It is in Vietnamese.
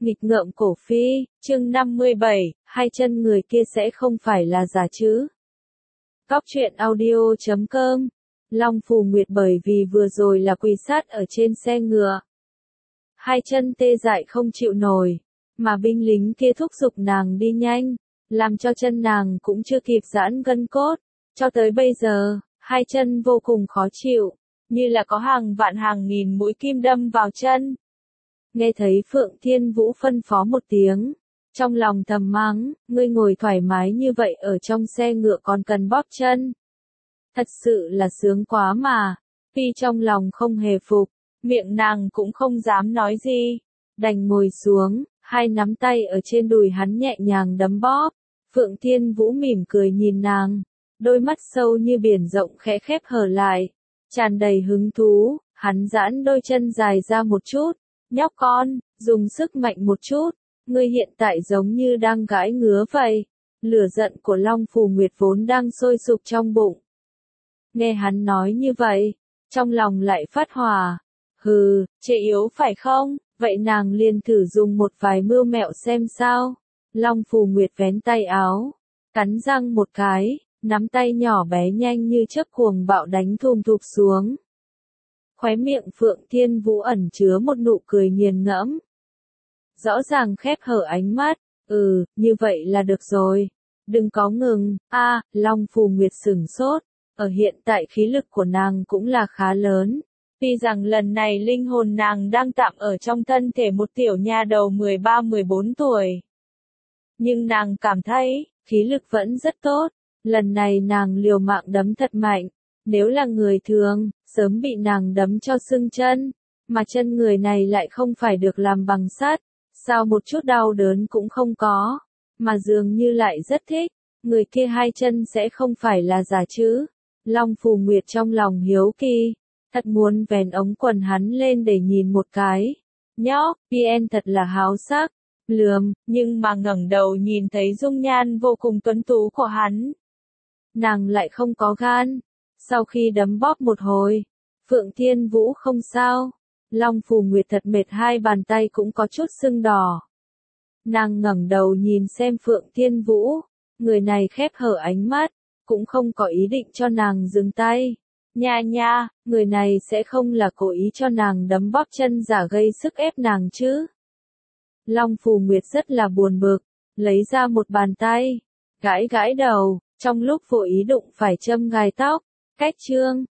Nghịch ngợm cổ phi, chương 57, hai chân người kia sẽ không phải là giả chứ. Cóc truyện audio.com. Long Phù Nguyệt bởi vì vừa rồi là quỳ sát ở trên xe ngựa. Hai chân tê dại không chịu nổi, mà binh lính kia thúc giục nàng đi nhanh, làm cho chân nàng cũng chưa kịp giãn gân cốt. Cho tới bây giờ, hai chân vô cùng khó chịu, như là có hàng vạn hàng nghìn mũi kim đâm vào chân. Nghe thấy Phượng Thiên Vũ phân phó một tiếng, trong lòng thầm mắng, ngươi ngồi thoải mái như vậy ở trong xe ngựa còn cần bóp chân. Thật sự là sướng quá mà, Phi trong lòng không hề phục, miệng nàng cũng không dám nói gì, đành ngồi xuống, hai nắm tay ở trên đùi hắn nhẹ nhàng đấm bóp. Phượng Thiên Vũ mỉm cười nhìn nàng, đôi mắt sâu như biển rộng khẽ khép hờ lại, tràn đầy hứng thú, hắn giãn đôi chân dài ra một chút. Nhóc con, dùng sức mạnh một chút, ngươi hiện tại giống như đang gãi ngứa vậy. Lửa giận của Long Phù Nguyệt vốn đang sôi sục trong bụng. Nghe hắn nói như vậy, trong lòng lại phát hỏa. Hừ, chê yếu phải không? Vậy nàng liền thử dùng một vài mưu mẹo xem sao. Long Phù Nguyệt vén tay áo, cắn răng một cái, nắm tay nhỏ bé nhanh như chớp cuồng bạo đánh thùm thụp xuống. Khóe miệng Phượng Thiên Vũ ẩn chứa một nụ cười nghiền ngẫm. Rõ ràng khép hở ánh mắt, như vậy là được rồi. Đừng có ngừng, Long Phù Nguyệt sửng sốt, ở hiện tại khí lực của nàng cũng là khá lớn. Tuy rằng lần này linh hồn nàng đang tạm ở trong thân thể một tiểu nha đầu 13-14 tuổi. Nhưng nàng cảm thấy, khí lực vẫn rất tốt, lần này nàng liều mạng đấm thật mạnh. Nếu là người thường, sớm bị nàng đấm cho sưng chân, mà chân người này lại không phải được làm bằng sắt, sao một chút đau đớn cũng không có, mà dường như lại rất thích, người kia hai chân sẽ không phải là giả chứ. Long Phù Nguyệt trong lòng hiếu kỳ, thật muốn vén ống quần hắn lên để nhìn một cái. Nhóc, PN thật là háo sắc, lườm, nhưng mà ngẩng đầu nhìn thấy dung nhan vô cùng tuấn tú của hắn. Nàng lại không có gan. Sau khi đấm bóp một hồi, Phượng Thiên Vũ không sao, Long Phù Nguyệt thật mệt, hai bàn tay cũng có chút sưng đỏ. Nàng ngẩng đầu nhìn xem Phượng Thiên Vũ, người này khép hở ánh mắt, cũng không có ý định cho nàng dừng tay. Nha, người này sẽ không là cố ý cho nàng đấm bóp chân giả gây sức ép nàng chứ. Long Phù Nguyệt rất là buồn bực, lấy ra một bàn tay, gãi đầu, trong lúc vô ý đụng phải châm gai tóc. Cách chương